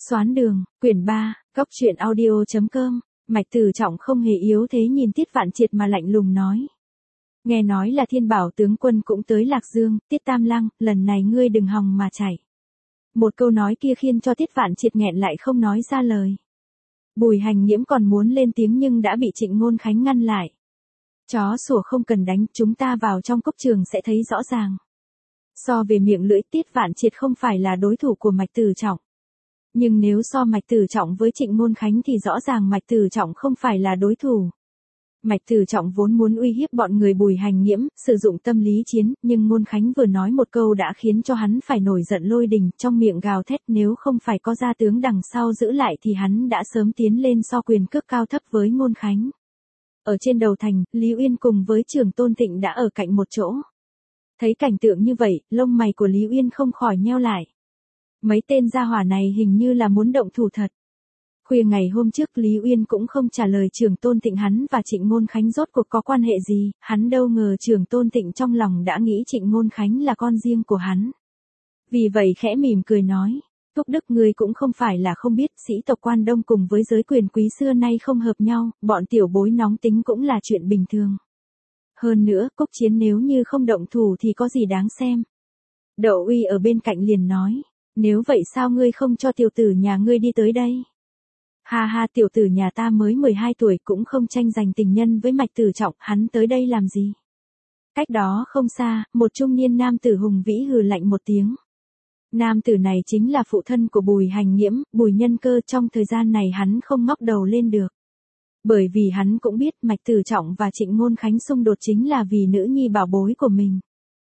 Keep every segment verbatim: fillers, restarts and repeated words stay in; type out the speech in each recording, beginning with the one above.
Xoán đường, quyển ba, góc truyện audio.com, Mạch Tử Trọng không hề yếu thế nhìn Tiết Vạn Triệt mà lạnh lùng nói. Nghe nói là Thiên Bảo tướng quân cũng tới Lạc Dương, Tiết Tam Lăng, lần này ngươi đừng hòng mà chạy. Một câu nói kia khiến cho Tiết Vạn Triệt nghẹn lại không nói ra lời. Bùi Hành Nghiễm còn muốn lên tiếng nhưng đã bị Trịnh Ngôn Khánh ngăn lại. Chó sủa không cần đánh, chúng ta vào trong cốc trường sẽ thấy rõ ràng. So về miệng lưỡi, Tiết Vạn Triệt không phải là đối thủ của Mạch Tử Trọng. Nhưng nếu so Mạch Tử Trọng với Trịnh Ngôn Khánh thì rõ ràng Mạch Tử Trọng không phải là đối thủ. Mạch Tử Trọng vốn muốn uy hiếp bọn người Bùi Hành Nghiễm, sử dụng tâm lý chiến, nhưng Ngôn Khánh vừa nói một câu đã khiến cho hắn phải nổi giận lôi đình, trong miệng gào thét nếu không phải có gia tướng đằng sau giữ lại thì hắn đã sớm tiến lên so quyền cước cao thấp với Ngôn Khánh. Ở trên đầu thành, Lý Uyên cùng với Trường Tôn Thịnh đã ở cạnh một chỗ. Thấy cảnh tượng như vậy, lông mày của Lý Uyên không khỏi nheo lại. Mấy tên gia hỏa này hình như là muốn động thủ thật. Khuya ngày hôm trước Lý Uyên cũng không trả lời Trường Tôn Thịnh hắn và Trịnh Ngôn Khánh rốt cuộc có quan hệ gì, hắn đâu ngờ Trường Tôn Thịnh trong lòng đã nghĩ Trịnh Ngôn Khánh là con riêng của hắn. Vì vậy khẽ mỉm cười nói, Thúc Đức ngươi cũng không phải là không biết sĩ tộc Quan Đông cùng với giới quyền quý xưa nay không hợp nhau, bọn tiểu bối nóng tính cũng là chuyện bình thường. Hơn nữa, cốc chiến nếu như không động thủ thì có gì đáng xem. Đậu Uy ở bên cạnh liền nói, nếu vậy sao ngươi không cho tiểu tử nhà ngươi đi tới đây? Ha ha, tiểu tử nhà ta mới mười hai tuổi cũng không tranh giành tình nhân với Mạch Tử Trọng, hắn tới đây làm gì? Cách đó không xa, một trung niên nam tử hùng vĩ hừ lạnh một tiếng. Nam tử này chính là phụ thân của Bùi Hành Nghiễm, Bùi Nhân Cơ, trong thời gian này hắn không ngóc đầu lên được. Bởi vì hắn cũng biết Mạch Tử Trọng và Trịnh Ngôn Khánh xung đột chính là vì nữ nhi bảo bối của mình.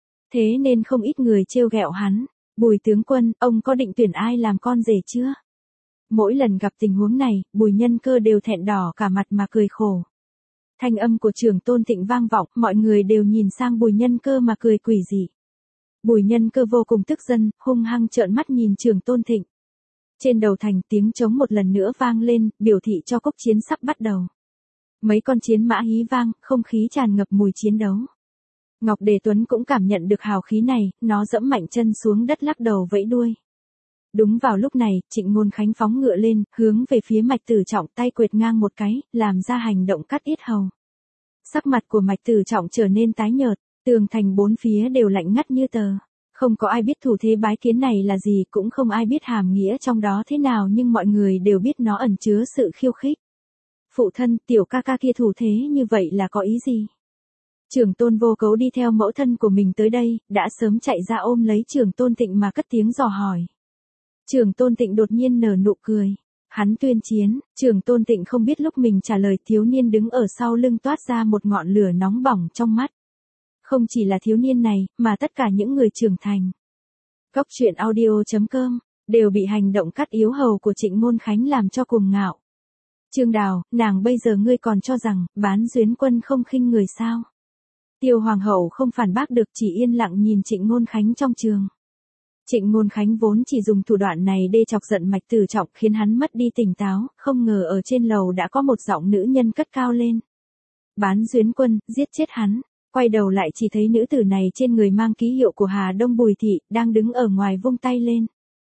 Thế nên không ít người trêu ghẹo hắn, Bùi tướng quân, ông có định tuyển ai làm con rể chưa? Mỗi lần gặp tình huống này, Bùi Nhân Cơ đều thẹn đỏ cả mặt mà cười khổ. Thanh âm của Trường Tôn Thịnh vang vọng, mọi người đều nhìn sang Bùi Nhân Cơ mà cười quỷ dị. Bùi Nhân Cơ vô cùng tức giận, hung hăng trợn mắt nhìn Trường Tôn Thịnh. Trên đầu thành tiếng trống một lần nữa vang lên, biểu thị cho cốc chiến sắp bắt đầu. Mấy con chiến mã hí vang, không khí tràn ngập mùi chiến đấu. Ngọc Đề Tuấn cũng cảm nhận được hào khí này, nó dẫm mạnh chân xuống đất lắc đầu vẫy đuôi. Đúng vào lúc này, Trịnh Ngôn Khánh phóng ngựa lên, hướng về phía Mạch Tử Trọng, tay quệt ngang một cái, làm ra hành động cắt yết hầu. Sắc mặt của Mạch Tử Trọng trở nên tái nhợt, tường thành bốn phía đều lạnh ngắt như tờ. Không có ai biết thủ thế bái kiến này là gì, cũng không ai biết hàm nghĩa trong đó thế nào, nhưng mọi người đều biết nó ẩn chứa sự khiêu khích. Phụ thân, tiểu ca ca kia thủ thế như vậy là có ý gì? Trường Tôn Vô Cấu đi theo mẫu thân của mình tới đây, đã sớm chạy ra ôm lấy Trường Tôn Thịnh mà cất tiếng dò hỏi. Trường Tôn Thịnh đột nhiên nở nụ cười. Hắn tuyên chiến, Trường Tôn Thịnh không biết lúc mình trả lời, thiếu niên đứng ở sau lưng toát ra một ngọn lửa nóng bỏng trong mắt. Không chỉ là thiếu niên này, mà tất cả những người trưởng thành. Góc truyện audio.com, đều bị hành động cắt yếu hầu của Trịnh Ngôn Khánh làm cho cuồng ngạo. Trương Đào, nàng bây giờ ngươi còn cho rằng, bán duyến quân không khinh người sao? Tiêu Hoàng hậu không phản bác được, chỉ yên lặng nhìn Trịnh Ngôn Khánh trong trường. Trịnh Ngôn Khánh vốn chỉ dùng thủ đoạn này để chọc giận Mạch Tử Trọng khiến hắn mất đi tỉnh táo, không ngờ ở trên lầu đã có một giọng nữ nhân cất cao lên. Bán duyến quân, giết chết hắn. Quay đầu lại chỉ thấy nữ tử này trên người mang ký hiệu của Hà Đông Bùi Thị, đang đứng ở ngoài vung tay lên.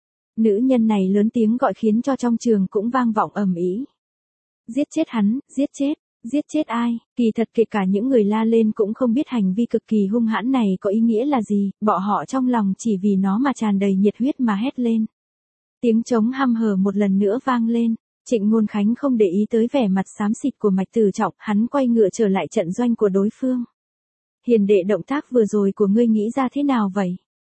Nữ nhân này lớn tiếng gọi khiến cho trong trường cũng vang vọng ầm ĩ. Giết chết hắn, giết chết, giết chết ai? Kỳ thật kể cả những người la lên cũng không biết hành vi cực kỳ hung hãn này có ý nghĩa là gì, bọn họ trong lòng chỉ vì nó mà tràn đầy nhiệt huyết mà hét lên. Tiếng trống hăm hở một lần nữa vang lên. Trịnh Ngôn Khánh không để ý tới vẻ mặt xám xịt của Mạch Tử Trọng, hắn quay ngựa trở lại trận doanh của đối phương. Hiền đệ, động tác vừa rồi của ngươi nghĩ ra thế nào vậy?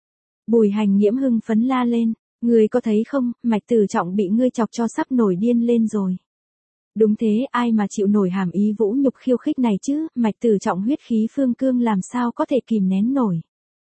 Bùi Hành Nghiễm hưng phấn la lên, ngươi có thấy không, Mạch Tử Trọng bị ngươi chọc cho sắp nổi điên lên rồi. Đúng thế, ai mà chịu nổi hàm ý vũ nhục khiêu khích này chứ, Mạch Tử Trọng huyết khí phương cương làm sao có thể kìm nén nổi.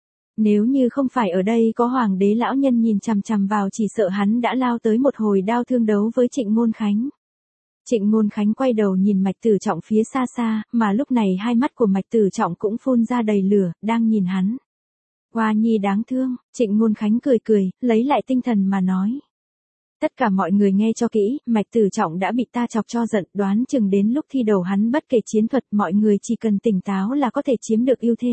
Nếu như không phải ở đây có Hoàng đế lão nhân nhìn chằm chằm vào, chỉ sợ hắn đã lao tới một hồi đao thương đấu với Trịnh Ngôn Khánh. Trịnh Ngôn Khánh quay đầu nhìn Mạch Tử Trọng phía xa xa, mà lúc này hai mắt của Mạch Tử Trọng cũng phun ra đầy lửa, đang nhìn hắn. Hoa nhi đáng thương, Trịnh Ngôn Khánh cười cười, lấy lại tinh thần mà nói. Tất cả mọi người nghe cho kỹ, Mạch Tử Trọng đã bị ta chọc cho giận, đoán chừng đến lúc thi đầu hắn bất kể chiến thuật, mọi người chỉ cần tỉnh táo là có thể chiếm được ưu thế.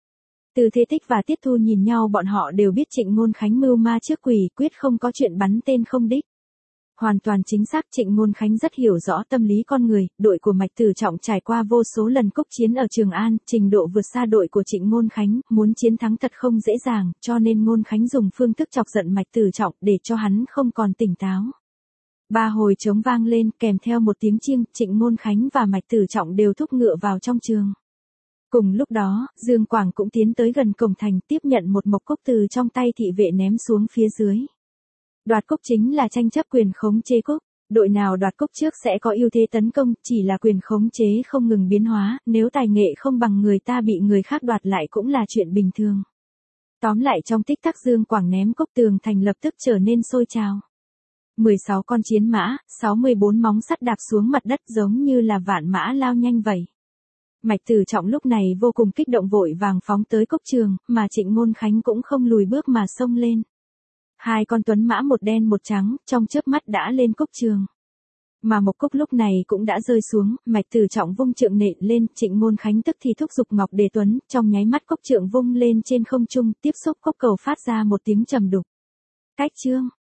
Từ Thế Tích và Tiết Thu nhìn nhau, bọn họ đều biết Trịnh Ngôn Khánh mưu ma trước quỷ, quyết không có chuyện bắn tên không đích. Hoàn toàn chính xác, Trịnh Ngôn Khánh rất hiểu rõ tâm lý con người, đội của Mạch Tử Trọng trải qua vô số lần cốc chiến ở Trường An, trình độ vượt xa đội của Trịnh Ngôn Khánh, muốn chiến thắng thật không dễ dàng, cho nên Ngôn Khánh dùng phương thức chọc giận Mạch Tử Trọng để cho hắn không còn tỉnh táo. Ba hồi trống vang lên, kèm theo một tiếng chiêng, Trịnh Ngôn Khánh và Mạch Tử Trọng đều thúc ngựa vào trong trường. Cùng lúc đó, Dương Quảng cũng tiến tới gần cổng thành, tiếp nhận một mộc cốc từ trong tay thị vệ ném xuống phía dưới. Đoạt cốc chính là tranh chấp quyền khống chế cốc, đội nào đoạt cốc trước sẽ có ưu thế tấn công, chỉ là quyền khống chế không ngừng biến hóa, nếu tài nghệ không bằng người ta bị người khác đoạt lại cũng là chuyện bình thường. Tóm lại trong tích tắc Dương Quảng ném cốc, tường thành lập tức trở nên sôi trào. mười sáu con chiến mã, sáu mươi bốn móng sắt đạp xuống mặt đất giống như là vạn mã lao nhanh vậy. Mạch Tử Trọng lúc này vô cùng kích động vội vàng phóng tới cốc trường, mà Trịnh Ngôn Khánh cũng không lùi bước mà xông lên. Hai con tuấn mã một đen một trắng, trong chớp mắt đã lên cốc trường. Mà một cốc lúc này cũng đã rơi xuống, Mạch Tử Trọng vung trượng nện lên, Trịnh Ngôn Khánh tức thì thúc giục Ngọc Đề Tuấn, trong nháy mắt cốc trượng vung lên trên không trung, tiếp xúc cốc cầu phát ra một tiếng trầm đục. Cách chương